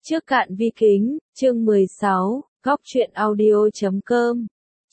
Trước cạn vi kính, chương 16, góc truyện audio.com.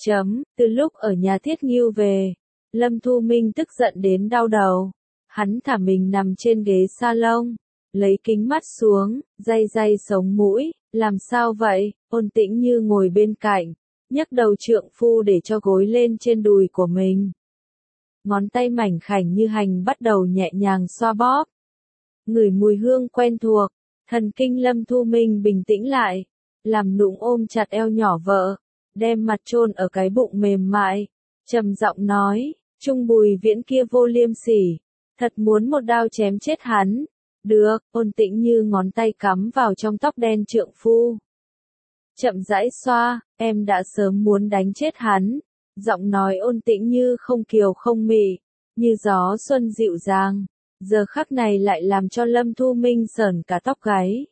Từ lúc ở nhà Thiết Ngưu về, Lâm Thu Minh tức giận đến đau đầu. Hắn thả mình nằm trên ghế salon, lấy kính mắt xuống, day sống mũi, làm sao vậy? Ôn Tĩnh Như ngồi bên cạnh, nhấc đầu trượng phu để cho gối lên trên đùi của mình. Ngón tay mảnh khảnh như hành bắt đầu nhẹ nhàng xoa bóp. Ngửi mùi hương quen thuộc, thần kinh Lâm Thu Minh bình tĩnh lại, làm nũng ôm chặt eo nhỏ vợ, đem mặt chôn ở cái bụng mềm mại, trầm giọng nói, Trung Bùi Viễn kia vô liêm sỉ, thật muốn một đao chém chết hắn. Được, Ôn Tĩnh Như ngón tay cắm vào trong tóc đen trượng phu. Chậm rãi xoa, em đã sớm muốn đánh chết hắn. Giọng nói Ôn Tĩnh Như không kiều không mị, như gió xuân dịu dàng. Giờ khắc này lại làm cho Lâm Thu Minh sởn cả tóc gáy.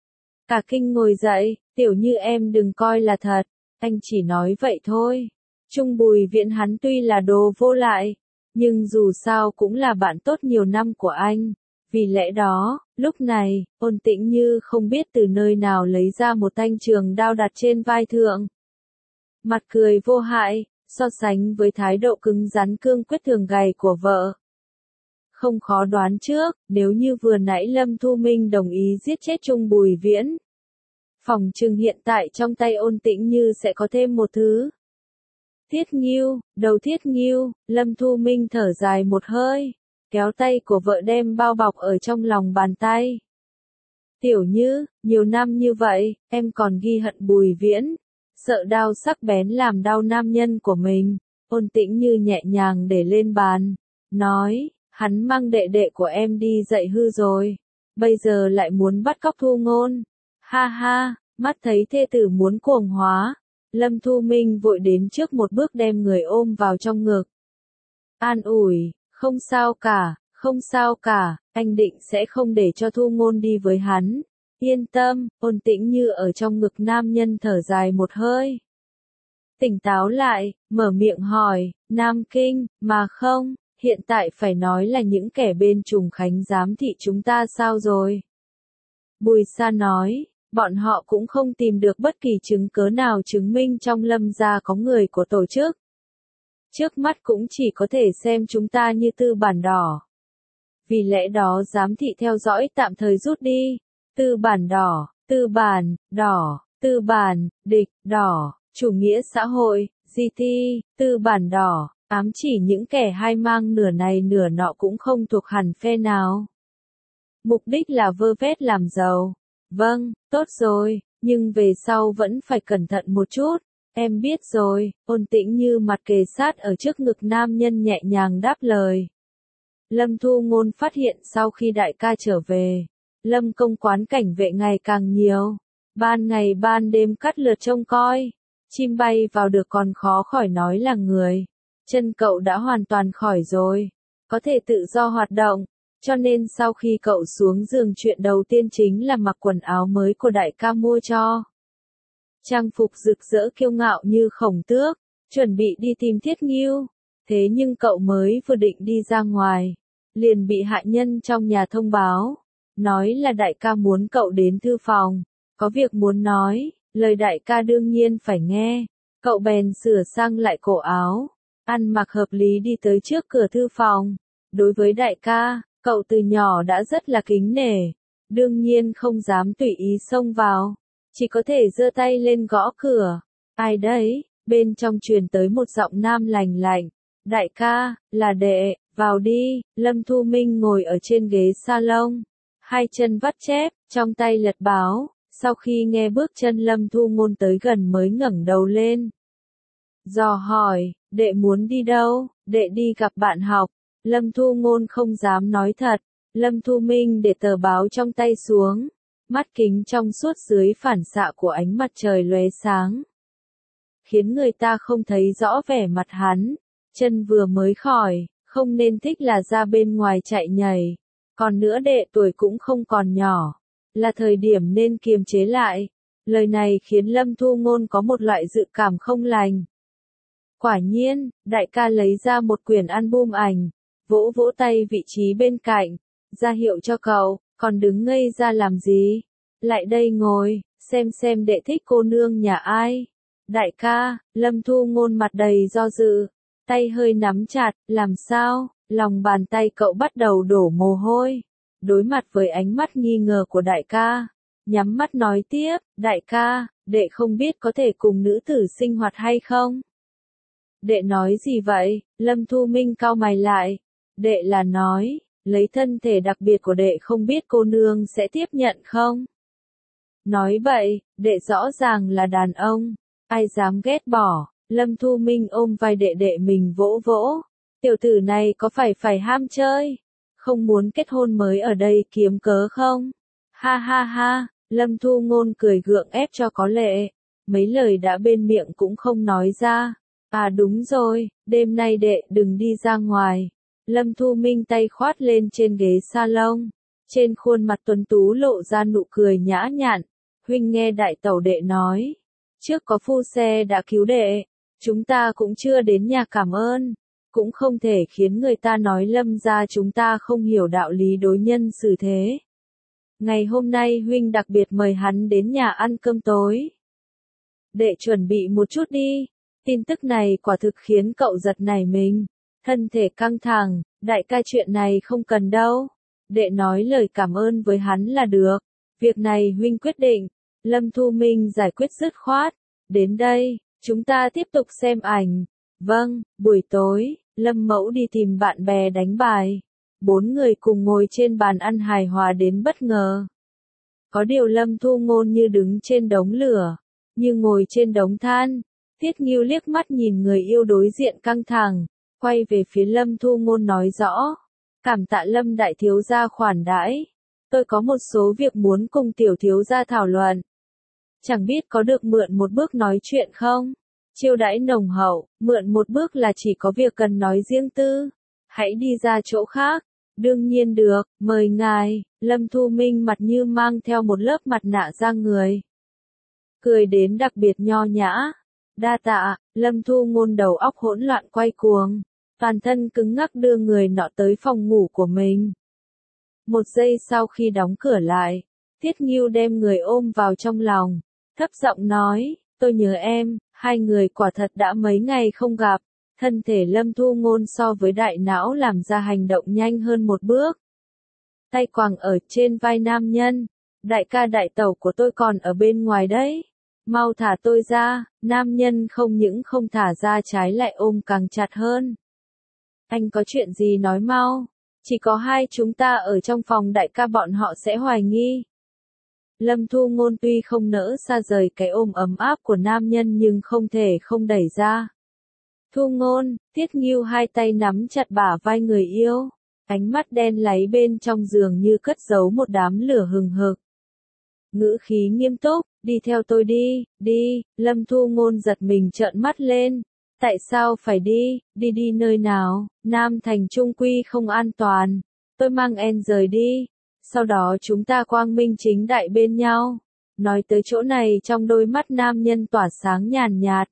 Cả kinh ngồi dậy, Tiểu Như em đừng coi là thật, anh chỉ nói vậy thôi. Trung Bùi Viễn hắn tuy là đồ vô lại, nhưng dù sao cũng là bạn tốt nhiều năm của anh. Vì lẽ đó, lúc này, Ôn Tĩnh Như không biết từ nơi nào lấy ra một thanh trường đao đặt trên vai thượng. Mặt cười vô hại, so sánh với thái độ cứng rắn cương quyết thường ngày của vợ. Không khó đoán trước, nếu như vừa nãy Lâm Thu Minh đồng ý giết chết Trung Bùi Viễn, phỏng chừng hiện tại trong tay Ôn Tĩnh Như sẽ có thêm một thứ. Thiết Ngưu, đầu Thiết Ngưu, Lâm Thu Minh thở dài một hơi, kéo tay của vợ đem bao bọc ở trong lòng bàn tay. Tiểu Như, nhiều năm như vậy, em còn ghi hận Bùi Viễn, sợ đao sắc bén làm đau nam nhân của mình. Ôn Tĩnh Như nhẹ nhàng để lên bàn, nói, hắn mang đệ đệ của em đi dạy hư rồi, bây giờ lại muốn bắt cóc Thu Ngôn. Ha ha, mắt thấy thê tử muốn cuồng hóa, Lâm Thu Minh vội đến trước một bước đem người ôm vào trong ngực. An ủi, không sao cả, không sao cả, anh định sẽ không để cho Thu Ngôn đi với hắn. Yên tâm, Ôn Tĩnh Như ở trong ngực nam nhân thở dài một hơi. Tỉnh táo lại, mở miệng hỏi, Nam Kinh, mà không, hiện tại phải nói là những kẻ bên Trùng Khánh giám thị chúng ta sao rồi? Bùi Sa nói, bọn họ cũng không tìm được bất kỳ chứng cớ nào chứng minh trong Lâm gia có người của tổ chức. Trước mắt cũng chỉ có thể xem chúng ta như tư bản đỏ. Vì lẽ đó giám thị theo dõi tạm thời rút đi. Tư bản đỏ, tư bản, đỏ, tư bản, địch, đỏ, chủ nghĩa xã hội, GT, tư bản đỏ, ám chỉ những kẻ hai mang nửa này nửa nọ cũng không thuộc hẳn phe nào. Mục đích là vơ vét làm giàu. Vâng, tốt rồi, nhưng về sau vẫn phải cẩn thận một chút. Em biết rồi, Ôn Tĩnh Như mặt kề sát ở trước ngực nam nhân nhẹ nhàng đáp lời. Lâm Thu Ngôn phát hiện sau khi đại ca trở về, Lâm công quán cảnh vệ ngày càng nhiều. Ban ngày ban đêm cắt lượt trông coi. Chim bay vào được còn khó khỏi nói là người. Chân cậu đã hoàn toàn khỏi rồi. Có thể tự do hoạt động. Cho nên sau khi cậu xuống giường chuyện đầu tiên chính là mặc quần áo mới của đại ca mua cho. Trang phục rực rỡ kiêu ngạo như Khổng Tước, chuẩn bị đi tìm Thiết Ngưu. Thế nhưng cậu mới vừa định đi ra ngoài, liền bị hạ nhân trong nhà thông báo, nói là đại ca muốn cậu đến thư phòng, có việc muốn nói, lời đại ca đương nhiên phải nghe. Cậu bèn sửa sang lại cổ áo, ăn mặc hợp lý đi tới trước cửa thư phòng. Đối với đại ca, cậu từ nhỏ đã rất là kính nể, đương nhiên không dám tùy ý xông vào, chỉ có thể giơ tay lên gõ cửa. Ai đấy? Bên trong truyền tới một giọng nam lành lạnh. Đại ca, là đệ, vào đi. Lâm Thu Minh ngồi ở trên ghế salon, hai chân vắt chép, trong tay lật báo. Sau khi nghe bước chân Lâm Thu Ngôn tới gần mới ngẩng đầu lên. Dò hỏi, đệ muốn đi đâu? Đệ đi gặp bạn học. Lâm Thu Ngôn không dám nói thật. Lâm Thu Minh để tờ báo trong tay xuống. Mắt kính trong suốt dưới phản xạ của ánh mặt trời lóe sáng, khiến người ta không thấy rõ vẻ mặt hắn. Chân vừa mới khỏi, không nên thích là ra bên ngoài chạy nhảy. Còn nữa đệ tuổi cũng không còn nhỏ, là thời điểm nên kiềm chế lại. Lời này khiến Lâm Thu Ngôn có một loại dự cảm không lành. Quả nhiên, đại ca lấy ra một quyển album ảnh, vỗ vỗ tay vị trí bên cạnh, ra hiệu cho cậu, còn đứng ngây ra làm gì? lại đây ngồi, xem đệ thích cô nương nhà ai. Đại ca, Lâm Thu Ngôn mặt đầy do dự, tay hơi nắm chặt, làm sao, lòng bàn tay cậu bắt đầu đổ mồ hôi. Đối mặt với ánh mắt nghi ngờ của đại ca, nhắm mắt nói tiếp, đại ca, đệ không biết có thể cùng nữ tử sinh hoạt hay không? Đệ nói gì vậy? Lâm Thu Minh cau mày lại. Đệ là nói, lấy thân thể đặc biệt của đệ không biết cô nương sẽ tiếp nhận không? Nói vậy, đệ rõ ràng là đàn ông, ai dám ghét bỏ? Lâm Thu Minh ôm vai đệ mình vỗ vỗ. Tiểu tử này có phải ham chơi? Không muốn kết hôn mới ở đây kiếm cớ không? Ha ha ha, Lâm Thu Ngôn cười gượng ép cho có lệ. Mấy lời đã bên miệng cũng không nói ra. À đúng rồi, đêm nay đệ đừng đi ra ngoài. Lâm Thu Minh tay khoát lên trên ghế salon. Trên khuôn mặt tuấn tú lộ ra nụ cười nhã nhặn. Huynh nghe đại tẩu đệ nói. Trước có phu xe đã cứu đệ. Chúng ta cũng chưa đến nhà cảm ơn. Cũng không thể khiến người ta nói Lâm gia chúng ta không hiểu đạo lý đối nhân xử thế. Ngày hôm nay huynh đặc biệt mời hắn đến nhà ăn cơm tối. Đệ chuẩn bị một chút đi. Tin tức này quả thực khiến cậu giật nảy mình. Thân thể căng thẳng, đại ca chuyện này không cần đâu. Đệ nói lời cảm ơn với hắn là được. Việc này huynh quyết định. Lâm Thu Minh giải quyết dứt khoát. Đến đây, chúng ta tiếp tục xem ảnh. Vâng, buổi tối, Lâm Mẫu đi tìm bạn bè đánh bài. 4 người cùng ngồi trên bàn ăn hài hòa đến bất ngờ. Có điều Lâm Thu Ngôn như đứng trên đống lửa, như ngồi trên đống than. Tiết Nghiêu liếc mắt nhìn người yêu đối diện căng thẳng, quay về phía Lâm Thu Ngôn nói rõ. Cảm tạ Lâm đại thiếu gia khoản đãi. Tôi có một số việc muốn cùng tiểu thiếu gia thảo luận. Chẳng biết có được mượn một bước nói chuyện không? Chiêu đãi nồng hậu, mượn một bước là chỉ có việc cần nói riêng tư. Hãy đi ra chỗ khác. Đương nhiên được, mời ngài. Lâm Thu Minh mặt như mang theo một lớp mặt nạ ra người. Cười đến đặc biệt nho nhã. Đa tạ, Lâm Thu Ngôn đầu óc hỗn loạn quay cuồng. Toàn thân cứng ngắc đưa người nọ tới phòng ngủ của mình. Một giây sau khi đóng cửa lại, Tiết Nghiêu đem người ôm vào trong lòng. Thấp giọng nói, tôi nhớ em, hai người quả thật đã mấy ngày không gặp. Thân thể Lâm Thu Ngôn so với đại não làm ra hành động nhanh hơn một bước. Tay quàng ở trên vai nam nhân. Đại ca đại tẩu của tôi còn ở bên ngoài đấy. Mau thả tôi ra. Nam nhân không những không thả ra trái lại ôm càng chặt hơn. Anh có chuyện gì nói mau. Chỉ có hai chúng ta ở trong phòng đại ca bọn họ sẽ hoài nghi. Lâm Thu Ngôn tuy không nỡ xa rời cái ôm ấm áp của nam nhân nhưng không thể không đẩy ra. Thu Ngôn, Tiết Nghiêu hai tay nắm chặt bả vai người yêu. Ánh mắt đen láy bên trong giường như cất giấu một đám lửa hừng hực. Ngữ khí nghiêm túc, đi theo tôi đi. Lâm Thu Ngôn giật mình trợn mắt lên. Tại sao phải đi nơi nào? Nam Thành trung quy không an toàn. Tôi mang em rời đi. Sau đó chúng ta quang minh chính đại bên nhau. Nói tới chỗ này trong đôi mắt nam nhân tỏa sáng nhàn nhạt.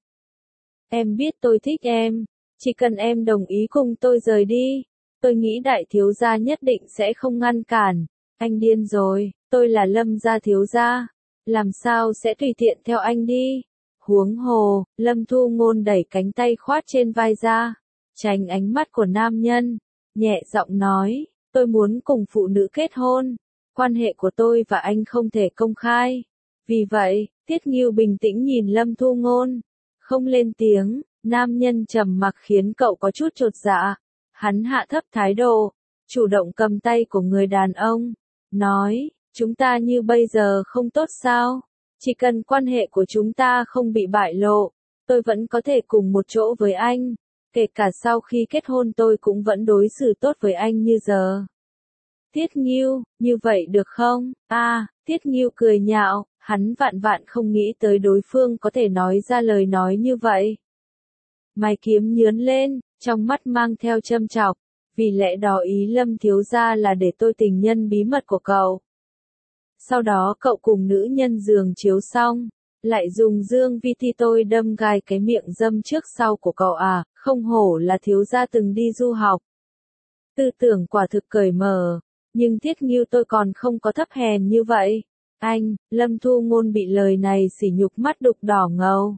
Em biết tôi thích em. Chỉ cần em đồng ý cùng tôi rời đi. Tôi nghĩ đại thiếu gia nhất định sẽ không ngăn cản. Anh điên rồi, tôi là Lâm gia thiếu gia. Làm sao sẽ tùy tiện theo anh đi? Huống hồ, Lâm Thu Ngôn đẩy cánh tay khoát trên vai ra. Tránh ánh mắt của nam nhân. Nhẹ giọng nói, tôi muốn cùng phụ nữ kết hôn. Quan hệ của tôi và anh không thể công khai. Vì vậy, Tiết Nghiêu bình tĩnh nhìn Lâm Thu Ngôn. Không lên tiếng, nam nhân trầm mặc khiến cậu có chút chột dạ. Hắn hạ thấp thái độ, chủ động cầm tay của người đàn ông. Nói, chúng ta như bây giờ không tốt sao? Chỉ cần quan hệ của chúng ta không bị bại lộ, tôi vẫn có thể cùng một chỗ với anh. Kể cả sau khi kết hôn tôi cũng vẫn đối xử tốt với anh như giờ. Tiết Nghiêu, như vậy được không? Tiết Nghiêu cười nhạo, hắn vạn không nghĩ tới đối phương có thể nói ra lời nói như vậy. Mày kiếm nhướn lên, trong mắt mang theo châm chọc. Vì lẽ đó ý Lâm thiếu gia là để tôi tình nhân bí mật của cậu. Sau đó cậu cùng nữ nhân giường chiếu xong, lại dùng dương vi thi tôi đâm gai cái miệng dâm trước sau của cậu à, không hổ là thiếu gia từng đi du học. Tư tưởng quả thực cởi mở, nhưng Tiết Nghiêu tôi còn không có thấp hèn như vậy. Anh, Lâm Thu Ngôn bị lời này sỉ nhục mắt đục đỏ ngầu.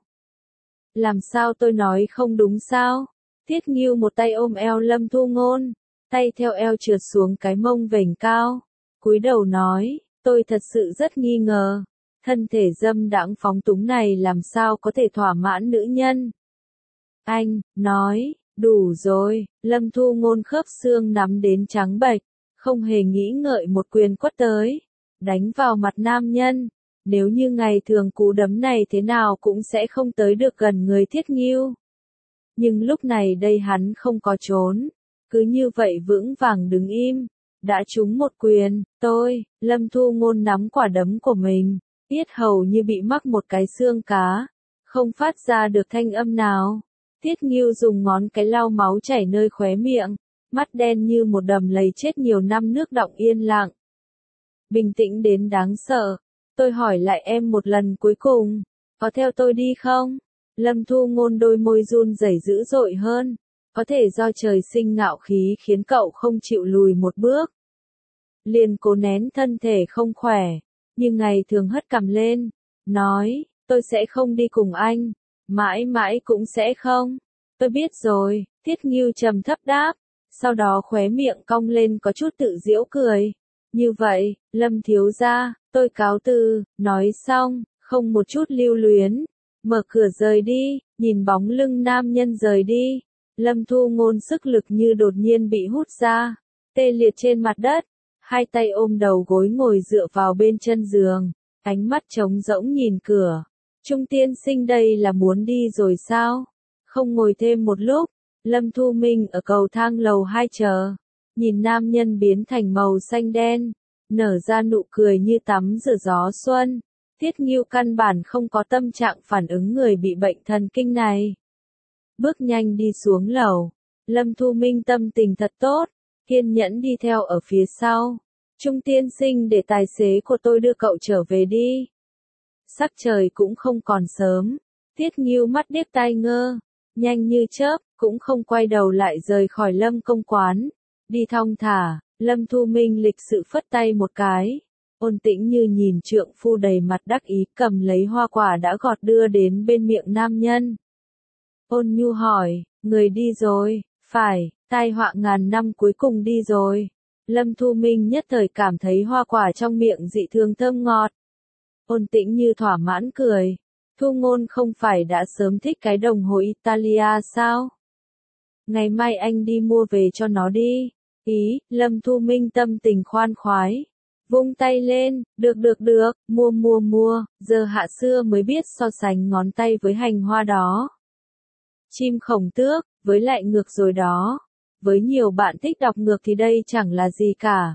Làm sao tôi nói không đúng sao? Tiết Nghiêu một tay ôm eo Lâm Thu Ngôn, tay theo eo trượt xuống cái mông vểnh cao, cúi đầu nói, tôi thật sự rất nghi ngờ, thân thể dâm đãng phóng túng này làm sao có thể thỏa mãn nữ nhân. Anh, nói, đủ rồi, Lâm Thu Ngôn khớp xương nắm đến trắng bệch, không hề nghĩ ngợi một quyền quất tới, đánh vào mặt nam nhân. Nếu như ngày thường cú đấm này thế nào cũng sẽ không tới được gần người Thiết Nghiêu. Nhưng lúc này đây hắn không có trốn, cứ như vậy vững vàng đứng im, đã trúng một quyền, Lâm Thu Ngôn nắm quả đấm của mình, yết hầu như bị mắc một cái xương cá, không phát ra được thanh âm nào. Tiết Nghiêu dùng ngón cái lau máu chảy nơi khóe miệng, mắt đen như một đầm lầy chết nhiều năm nước đọng yên lặng. Bình tĩnh đến đáng sợ. Tôi hỏi lại em một lần cuối cùng, có theo tôi đi không? Lâm Thu Ngôn đôi môi run rẩy dữ dội hơn, có thể do trời sinh ngạo khí khiến cậu không chịu lùi một bước. Liền cố nén thân thể không khỏe, nhưng ngày thường hất cằm lên, nói, tôi sẽ không đi cùng anh, mãi mãi cũng sẽ không. Tôi biết rồi, Tiết Nghiêu trầm thấp đáp, sau đó khóe miệng cong lên có chút tự giễu cười. Như vậy, Lâm thiếu gia, tôi cáo từ, nói xong, không một chút lưu luyến, mở cửa rời đi, nhìn bóng lưng nam nhân rời đi. Lâm Thu Ngôn sức lực như đột nhiên bị hút ra, tê liệt trên mặt đất, hai tay ôm đầu gối ngồi dựa vào bên chân giường, ánh mắt trống rỗng nhìn cửa. Trung tiên sinh đây là muốn đi rồi sao? Không ngồi thêm một lúc, Lâm Thu Minh ở cầu thang lầu 2 chờ, nhìn nam nhân biến thành màu xanh đen, nở ra nụ cười như tắm rửa gió xuân. Tiết Nghiêu căn bản không có tâm trạng phản ứng người bị bệnh thần kinh này. Bước nhanh đi xuống lầu, Lâm Thu Minh tâm tình thật tốt, kiên nhẫn đi theo ở phía sau. Trung tiên sinh để tài xế của tôi đưa cậu trở về đi. Sắc trời cũng không còn sớm, Tiết Nghiêu mắt điếc tai ngơ, nhanh như chớp, cũng không quay đầu lại rời khỏi Lâm công quán. Đi thong thả, Lâm Thu Minh lịch sự phất tay một cái, ôn tĩnh như nhìn trượng phu đầy mặt đắc ý cầm lấy hoa quả đã gọt đưa đến bên miệng nam nhân. Ôn nhu hỏi, người đi rồi, phải, tai họa ngàn năm cuối cùng đi rồi. Lâm Thu Minh nhất thời cảm thấy hoa quả trong miệng dị thường thơm ngọt. Ôn tĩnh như thỏa mãn cười, Thu Ngôn không phải đã sớm thích cái đồng hồ Italia sao? Ngày mai anh đi mua về cho nó đi. Ý, Lâm Thu Minh tâm tình khoan khoái. Vung tay lên, được, mua, giờ hạ xưa mới biết so sánh ngón tay với hành hoa đó. Chim khổng tước, với lại ngược rồi đó. Với nhiều bạn thích đọc ngược thì đây chẳng là gì cả.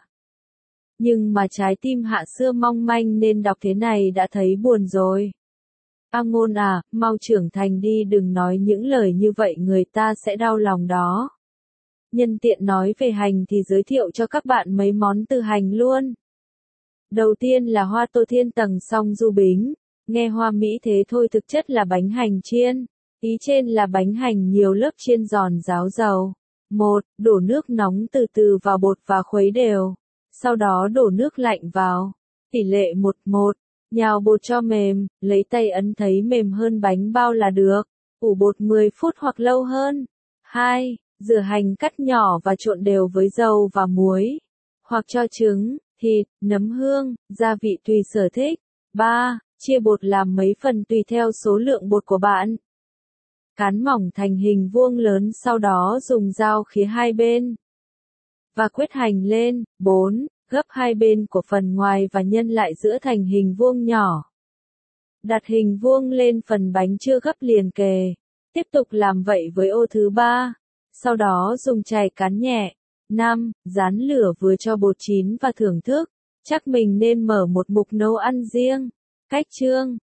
Nhưng mà trái tim hạ xưa mong manh nên đọc thế này đã thấy buồn rồi. A Ngôn à, mau trưởng thành đi, đừng nói những lời như vậy người ta sẽ đau lòng đó. Nhân tiện nói về hành thì giới thiệu cho các bạn mấy món từ hành luôn. Đầu tiên là hoa tô thiên tầng song du bính, nghe hoa mỹ thế thôi thực chất là bánh hành chiên. Ý trên là bánh hành nhiều lớp chiên giòn ráo dầu. 1. Đổ nước nóng từ từ vào bột và khuấy đều. Sau đó đổ nước lạnh vào. Tỷ lệ 1:1. Nhào bột cho mềm, lấy tay ấn thấy mềm hơn bánh bao là được. Ủ bột 10 phút hoặc lâu hơn. 2. Rửa hành cắt nhỏ và trộn đều với dầu và muối. Hoặc cho trứng, thịt, nấm hương, gia vị tùy sở thích. 3. Chia bột làm mấy phần tùy theo số lượng bột của bạn. Cán mỏng thành hình vuông lớn, sau đó dùng dao khía hai bên. Và quết hành lên. 4. Gấp hai bên của phần ngoài và nhân lại giữa thành hình vuông nhỏ. Đặt hình vuông lên phần bánh chưa gấp liền kề. Tiếp tục làm vậy với ô thứ 3. Sau đó dùng chày cán nhẹ. 5. Rán lửa vừa cho bột chín và thưởng thức. Chắc mình nên mở một mục nấu ăn riêng. Cách chương